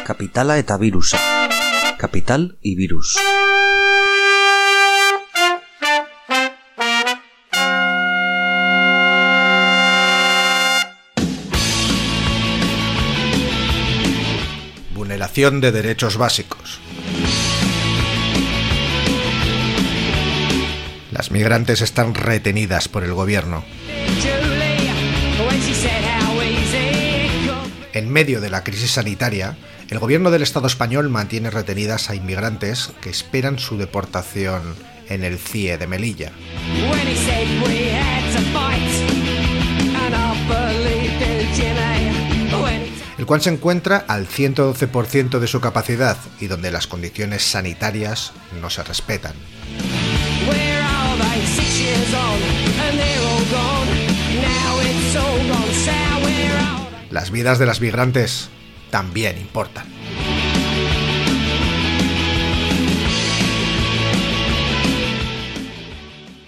Kapitala eta virusa. Capital y virus. Vulneración de derechos básicos. Las migrantes están retenidas por el gobierno. En medio de la crisis sanitaria, el gobierno del Estado español mantiene retenidas a inmigrantes que esperan su deportación en el CIE de Melilla. El cual se encuentra al 112% de su capacidad y donde las condiciones sanitarias no se respetan. Las vidas de las migrantes también importan.